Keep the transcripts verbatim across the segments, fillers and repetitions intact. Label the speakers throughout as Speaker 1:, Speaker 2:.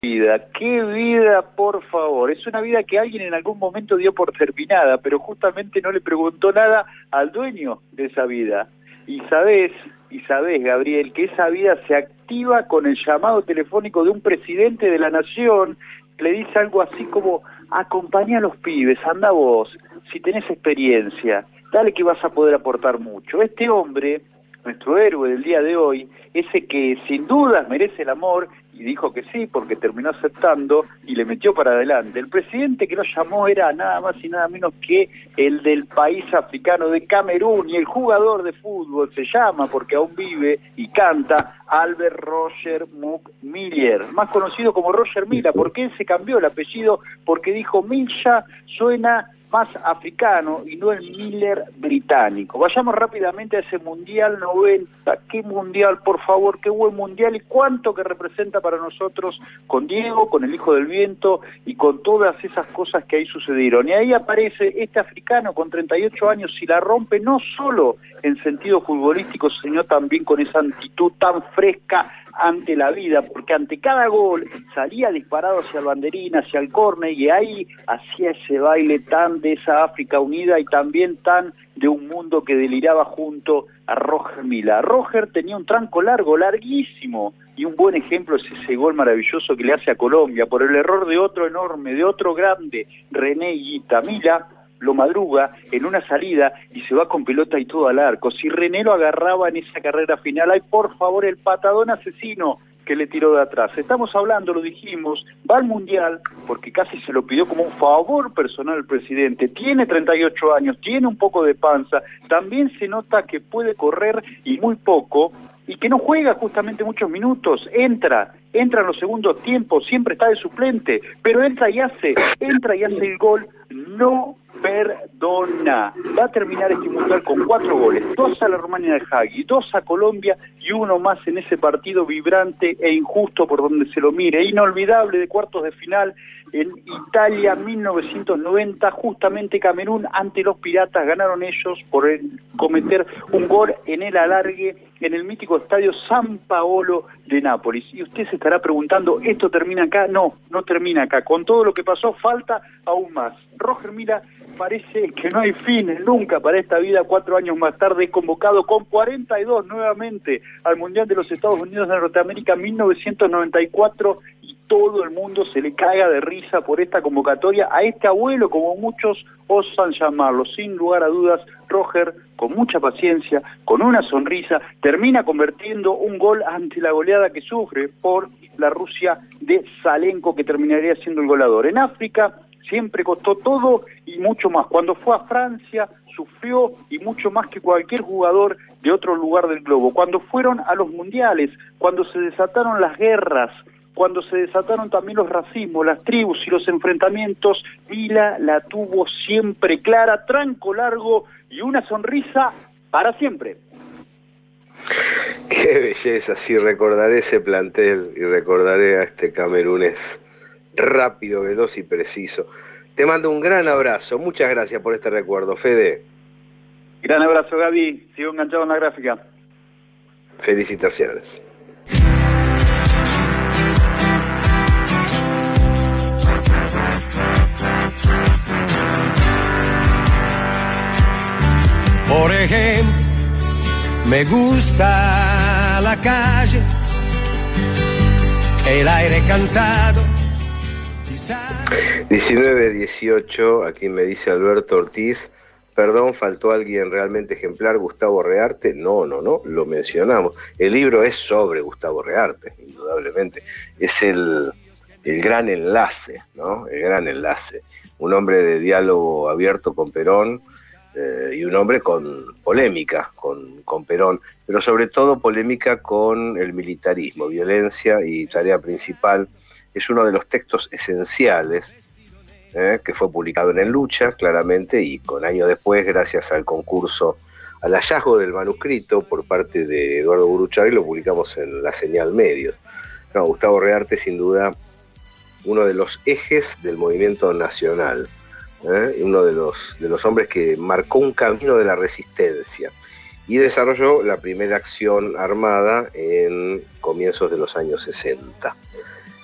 Speaker 1: Vida, qué vida, por favor. Es una vida que alguien en algún momento dio por terminada, pero justamente no le preguntó nada al dueño de esa vida. Y sabés, y sabés, Gabriel, que esa vida se activa con el llamado telefónico de un presidente de la nación que le dice algo así como: acompañá a los pibes, anda vos, si tenés experiencia, dale que vas a poder aportar mucho. Este hombre, nuestro héroe del día de hoy, ese que sin dudas merece el amor, y dijo que sí porque terminó aceptando y le metió para adelante. El presidente que lo llamó era nada más y nada menos que el del país africano de Camerún, y el jugador de fútbol se llama, porque aún vive y canta, Albert Roger Muck Miller, más conocido como Roger Mila. ¿Por qué se cambió el apellido? Porque dijo: Milla suena más africano y no el Miller británico. Vayamos rápidamente a ese Mundial noventa. ¿Qué Mundial, por favor? Qué buen Mundial, y cuánto que representa para nosotros, con Diego, con el Hijo del Viento y con todas esas cosas que ahí sucedieron. Y ahí aparece este africano con treinta y ocho años y la rompe, no solo en sentido futbolístico, sino también con esa actitud tan fresca ante la vida, porque ante cada gol salía disparado hacia el banderín, hacia el córner, y ahí hacía ese baile tan de esa África unida y también tan de un mundo que deliraba junto a Roger Mila. Roger tenía un tranco largo, larguísimo, y un buen ejemplo es ese gol maravilloso que le hace a Colombia por el error de otro enorme, de otro grande, René Higuita. Mila lo madruga en una salida y se va con pelota y todo al arco. Si René lo agarraba en esa carrera final, ¡ay, por favor, el patadón asesino que le tiró de atrás! Estamos hablando, lo dijimos, va al Mundial porque casi se lo pidió como un favor personal el presidente. Tiene treinta y ocho años, tiene un poco de panza, también se nota que puede correr y muy poco, y que no juega justamente muchos minutos. Entra, entra en los segundos tiempos, siempre está de suplente, pero entra y hace, entra y hace el gol. No perdona. Va a terminar este Mundial con cuatro goles, dos a la Rumania de Hagi, dos a Colombia y uno más en ese partido vibrante e injusto por donde se lo mire, inolvidable, de cuartos de final en Italia mil novecientos noventa, justamente Camerún ante los Piratas. Ganaron ellos por el, cometer un gol en el alargue en el mítico estadio San Paolo de Nápoles. Y usted se estará preguntando, ¿esto termina acá? No, no termina acá. Con todo lo que pasó, falta aún más. Roger Mila parece que no hay fin nunca para esta vida. Cuatro años más tarde es convocado con cuarenta y dos nuevamente al Mundial de los Estados Unidos de Norteamérica mil novecientos noventa y cuatro, y todo el mundo se le caga de risa por esta convocatoria a este abuelo, como muchos osan llamarlo. Sin lugar a dudas, Roger, con mucha paciencia, con una sonrisa, termina convirtiendo un gol ante la goleada que sufre por la Rusia de Salenko, que terminaría siendo el goleador. En África siempre costó todo y mucho más. Cuando fue a Francia, sufrió y mucho más que cualquier jugador de otro lugar del globo. Cuando fueron a los mundiales, cuando se desataron las guerras, cuando se desataron también los racismos, las tribus y los enfrentamientos, Mila la tuvo siempre clara, tranco largo y una sonrisa para siempre.
Speaker 2: Qué belleza, sí, recordaré ese plantel y recordaré a este camerunés rápido, veloz y preciso. Te mando un gran abrazo, muchas gracias por este recuerdo, Fede.
Speaker 1: Gran abrazo, Gaby, sigo enganchado en la gráfica.
Speaker 2: Felicitaciones.
Speaker 3: Por ejemplo, me gusta la calle, el aire cansado.
Speaker 2: diecinueve dieciocho, aquí me dice Alberto Ortiz, perdón, faltó alguien realmente ejemplar, Gustavo Rearte. No, no, no, lo mencionamos. El libro es sobre Gustavo Rearte, indudablemente. Es el, el gran enlace, ¿no? El gran enlace. Un hombre de diálogo abierto con Perón, Eh, y un hombre con polémica con, con Perón, pero sobre todo polémica con el militarismo, violencia y tarea principal. Es uno de los textos esenciales eh, que fue publicado en El Lucha, claramente, y con años después, gracias al concurso, al hallazgo del manuscrito por parte de Eduardo Burruchaga, lo publicamos en La Señal Medios. No, Gustavo Rearte, sin duda, uno de los ejes del movimiento nacional. ¿Eh? Uno de los, de los hombres que marcó un camino de la resistencia y desarrolló la primera acción armada en comienzos de los años sesenta.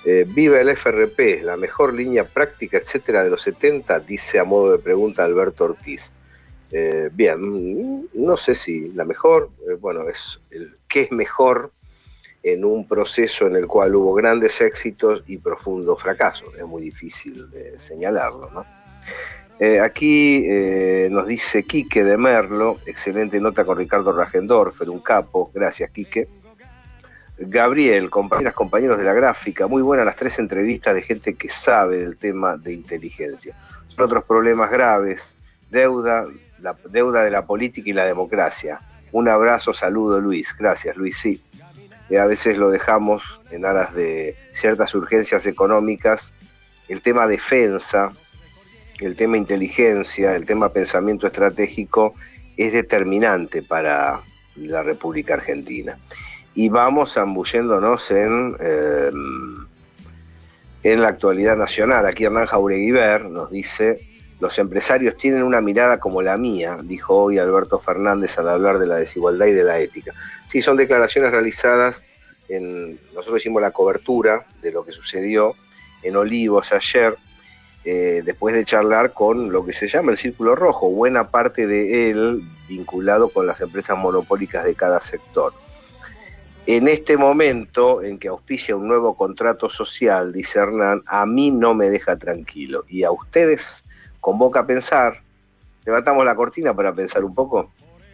Speaker 2: Eh, viva el F R P, la mejor línea práctica, etcétera, de los setenta, dice a modo de pregunta Alberto Ortiz. Eh, bien, no sé si la mejor, eh, bueno, es el qué es mejor en un proceso en el cual hubo grandes éxitos y profundos fracasos. Es muy difícil de señalarlo, ¿no? Eh, aquí eh, nos dice Quique de Merlo, excelente nota con Ricardo Rajendorfer, un capo, gracias Quique. Gabriel, compañeras, compañeros de la gráfica, muy buenas las tres entrevistas de gente que sabe del tema de inteligencia. Son otros problemas graves, deuda, la deuda de la política y la democracia. Un abrazo, saludo Luis, gracias Luis, sí. Eh, a veces lo dejamos en aras de ciertas urgencias económicas, el tema defensa, el tema inteligencia, el tema pensamiento estratégico es determinante para la República Argentina. Y vamos zambulléndonos en, eh, en la actualidad nacional. Aquí Hernán Jaureguiber nos dice: los empresarios tienen una mirada como la mía, dijo hoy Alberto Fernández al hablar de la desigualdad y de la ética. Sí, son declaraciones realizadas, en, nosotros hicimos la cobertura de lo que sucedió en Olivos ayer, eh, después de charlar con lo que se llama el Círculo Rojo, buena parte de él vinculado con las empresas monopólicas de cada sector. En este momento en que auspicia un nuevo contrato social, dice Hernán, a mí no me deja tranquilo. Y a ustedes convoca a pensar. Levantamos la cortina para pensar un poco.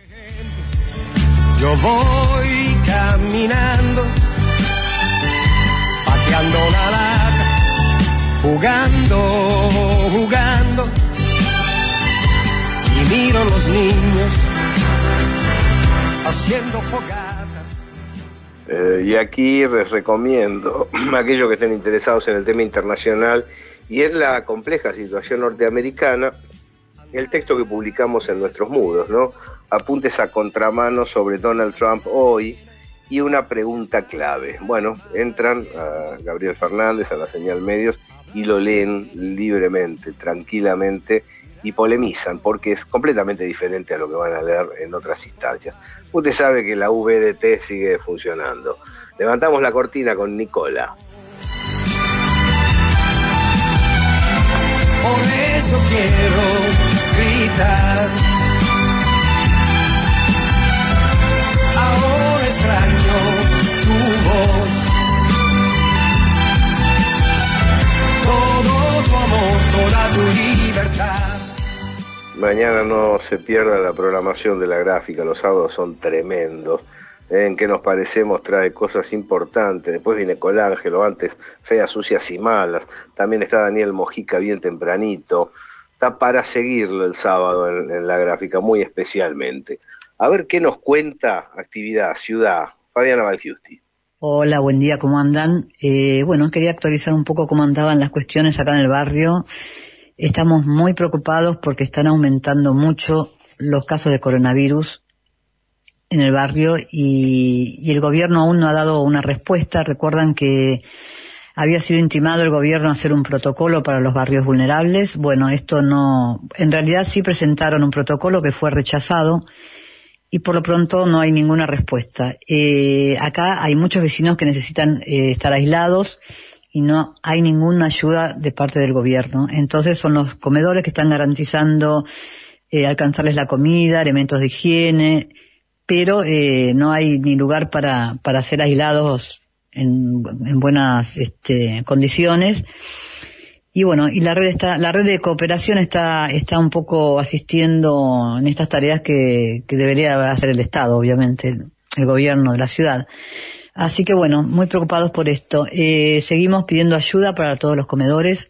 Speaker 3: Yo voy caminando, pateando la lata, jugando, jugando, y miro los niños haciendo fogatas.
Speaker 2: Eh, y aquí les recomiendo a aquellos que estén interesados en el tema internacional y en la compleja situación norteamericana, el texto que publicamos en Nuestros Mudos, ¿no? Apuntes a contramano sobre Donald Trump hoy y una pregunta clave. Bueno, entran a Gabriel Fernández, a la Señal Medios, y lo leen libremente, tranquilamente, y polemizan, porque es completamente diferente a lo que van a leer en otras instancias. Usted sabe que la V D T sigue funcionando. Levantamos la cortina con Nicola.
Speaker 3: Por eso quiero gritar. Ahora extraño tu voz. Todo tu amor, toda tu libertad.
Speaker 2: Mañana no se pierda la programación de la gráfica, los sábados son tremendos. En que nos parecemos trae cosas importantes. Después viene Colángelo, antes Feas, Sucias y Malas. También está Daniel Mojica bien tempranito. Está para seguirlo el sábado en, en la gráfica, muy especialmente. A ver qué nos cuenta actividad, ciudad. Fabiana Valgiusti.
Speaker 4: Hola, buen día, ¿cómo andan? Eh, bueno, quería actualizar un poco cómo andaban las cuestiones acá en el barrio. Estamos muy preocupados porque están aumentando mucho los casos de coronavirus en el barrio y, y el gobierno aún no ha dado una respuesta. Recuerdan que había sido intimado el gobierno a hacer un protocolo para los barrios vulnerables. Bueno, esto no, en realidad sí presentaron un protocolo que fue rechazado y por lo pronto no hay ninguna respuesta. Eh, acá hay muchos vecinos que necesitan eh, estar aislados y no hay ninguna ayuda de parte del gobierno. Entonces son los comedores que están garantizando eh, alcanzarles la comida, elementos de higiene, pero eh, no hay ni lugar para, para ser aislados en, en buenas este, condiciones. Y bueno, y la red está, la red de cooperación está, está un poco asistiendo en estas tareas que, que debería hacer el Estado, obviamente, el, el gobierno de la ciudad. Así que bueno, muy preocupados por esto. Eh, seguimos pidiendo ayuda para todos los comedores.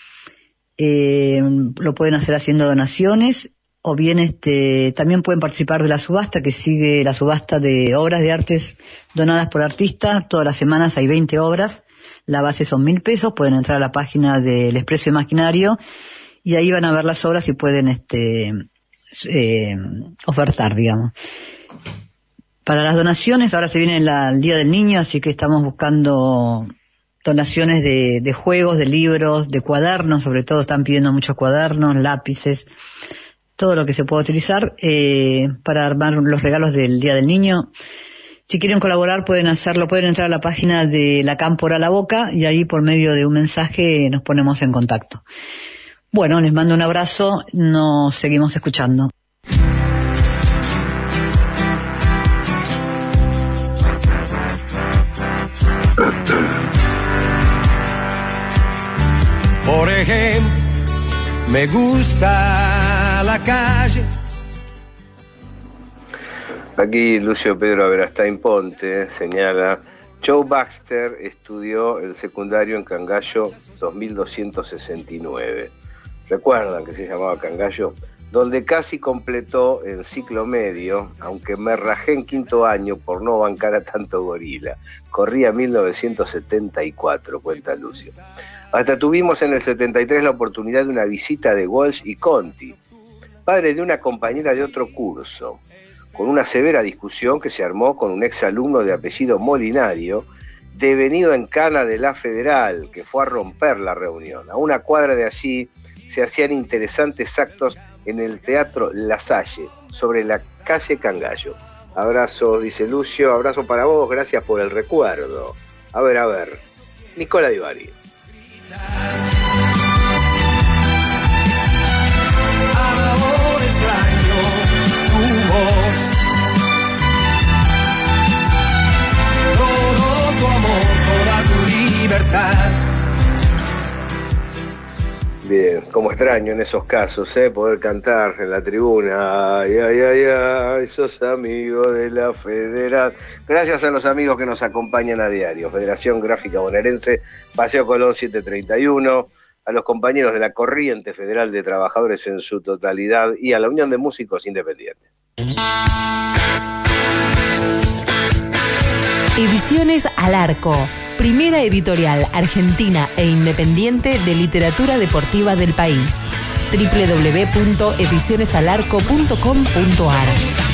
Speaker 4: Eh, lo pueden hacer haciendo donaciones o bien este también pueden participar de la subasta, que sigue la subasta de obras de artes donadas por artistas. Todas las semanas hay veinte obras. La base son mil pesos. Pueden entrar a la página del Expreso Imaginario y ahí van a ver las obras y pueden este eh, ofertar, digamos. Para las donaciones, ahora se viene la, el Día del Niño, así que estamos buscando donaciones de, de juegos, de libros, de cuadernos, sobre todo están pidiendo muchos cuadernos, lápices, todo lo que se pueda utilizar eh, para armar los regalos del Día del Niño. Si quieren colaborar pueden hacerlo, pueden entrar a la página de La Cámpora La Boca y ahí por medio de un mensaje nos ponemos en contacto. Bueno, les mando un abrazo, nos seguimos escuchando.
Speaker 3: Por ejemplo, me gusta la calle.
Speaker 2: Aquí Lucio Pedro Averastain Ponte señala: Joe Baxter estudió el secundario en Cangallo dos mil doscientos sesenta y nueve. ¿Recuerdan que se llamaba Cangallo? Donde casi completó el ciclo medio, aunque me rajé en quinto año por no bancar a tanto gorila. Corría mil novecientos setenta y cuatro, cuenta Lucio. Hasta tuvimos en el setenta y tres la oportunidad de una visita de Walsh y Conti, padre de una compañera de otro curso, con una severa discusión que se armó con un exalumno de apellido Molinario, devenido en cana de la Federal, que fue a romper la reunión. A una cuadra de allí se hacían interesantes actos en el Teatro La Salle, sobre la calle Cangallo. Abrazo, dice Lucio, abrazo para vos, gracias por el recuerdo. A ver, a ver, Nicola Di Bari.
Speaker 3: Ahora extraño tu voz, todo tu amor, toda tu libertad.
Speaker 2: Bien, como extraño en esos casos, ¿eh? Poder cantar en la tribuna. Ay, ay, ay, ay, sos amigo de la Federal. Gracias a los amigos que nos acompañan a diario. Federación Gráfica Bonaerense, Paseo Colón setecientos treinta y uno, a los compañeros de la Corriente Federal de Trabajadores en su totalidad y a la Unión de Músicos Independientes.
Speaker 5: Ediciones Al Arco, primera editorial argentina e independiente de literatura deportiva del país. doble u doble u doble u punto ediciones al arco punto com punto a r.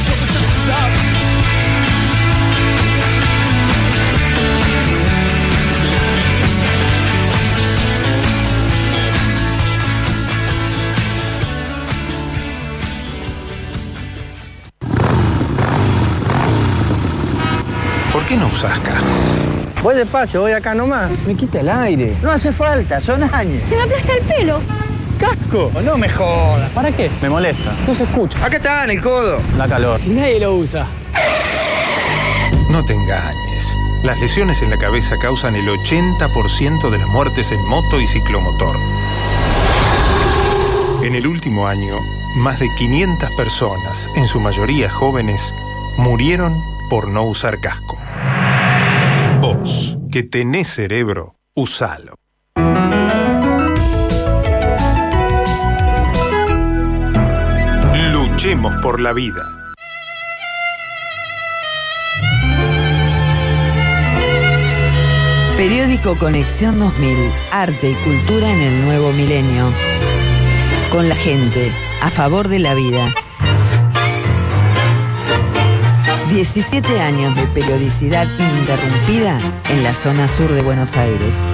Speaker 6: ¿Por qué no usás casco?
Speaker 7: Voy despacio, voy acá nomás. Me quita el aire.
Speaker 8: No hace falta, son años.
Speaker 9: Se me aplasta el pelo.
Speaker 7: ¡Casco! No me jodas. ¿Para qué? Me molesta. No se escucha. Acá está, en el codo. La calor. Si nadie lo usa.
Speaker 6: No te engañes. Las lesiones en la cabeza causan el ochenta por ciento de las muertes en moto y ciclomotor. En el último año, más de quinientas personas, en su mayoría jóvenes, murieron por no usar casco. Vos, que tenés cerebro, usalo. Luchemos por la vida.
Speaker 10: Periódico Conexión dos mil. Arte y cultura en el nuevo milenio. Con la gente, a favor de la vida. diecisiete años de periodicidad ininterrumpida en la zona sur de Buenos Aires.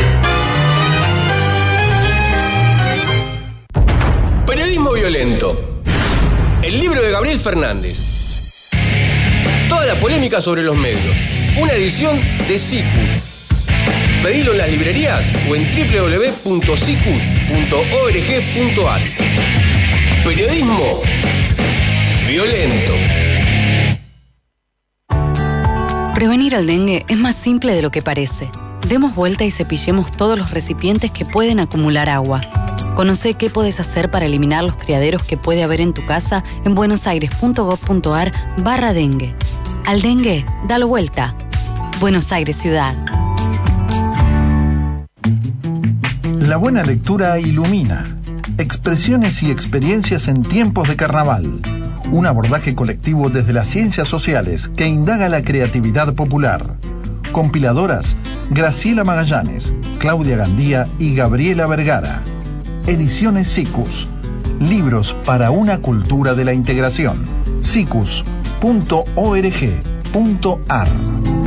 Speaker 11: Periodismo violento. El libro de Gabriel Fernández. Toda la polémica sobre los medios. Una edición de Cicus. Pedilo en las librerías o en doble u doble u doble u punto cicus punto org punto a r. Periodismo violento.
Speaker 12: Prevenir el dengue es más simple de lo que parece. Demos vuelta y cepillemos todos los recipientes que pueden acumular agua. Conoce qué podés hacer para eliminar los criaderos que puede haber en tu casa en buenosaires punto gov punto a r barra dengue. Al dengue, dalo vuelta. Buenos Aires Ciudad.
Speaker 13: La buena lectura ilumina. Expresiones y experiencias en tiempos de carnaval. Un abordaje colectivo desde las ciencias sociales que indaga la creatividad popular. Compiladoras: Graciela Magallanes, Claudia Gandía y Gabriela Vergara. Ediciones Cicus. Libros para una cultura de la integración. cicus punto org punto a r.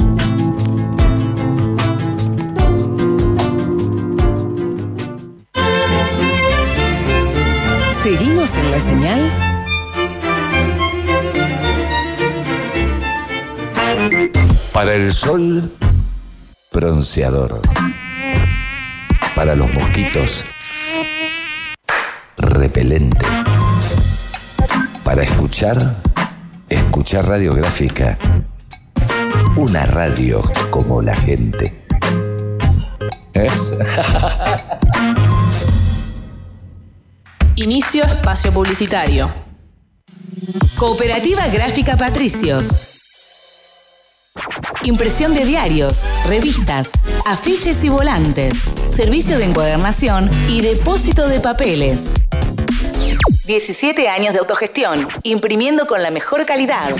Speaker 5: Seguimos en la señal
Speaker 8: Para el sol, bronceador. Para los mosquitos, repelente. Para escuchar, escuchar radiográfica. Una radio como la gente. ¿Es?
Speaker 5: Inicio espacio publicitario.
Speaker 9: Cooperativa Gráfica Patricios. Impresión de diarios, revistas, afiches y volantes. Servicio de encuadernación y depósito de papeles. diecisiete años de autogestión, imprimiendo con la mejor calidad.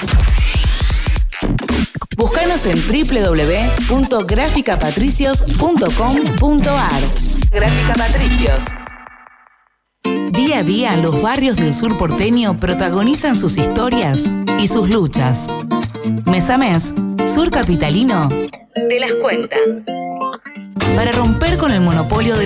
Speaker 9: Búscanos en doble u doble u doble u punto gráfica patricios punto com punto a r. Gráfica Patricios. Día a día, los barrios del sur porteño protagonizan sus historias y sus luchas. Mes a mes, Sur Capitalino te las cuenta. Para romper con el monopolio de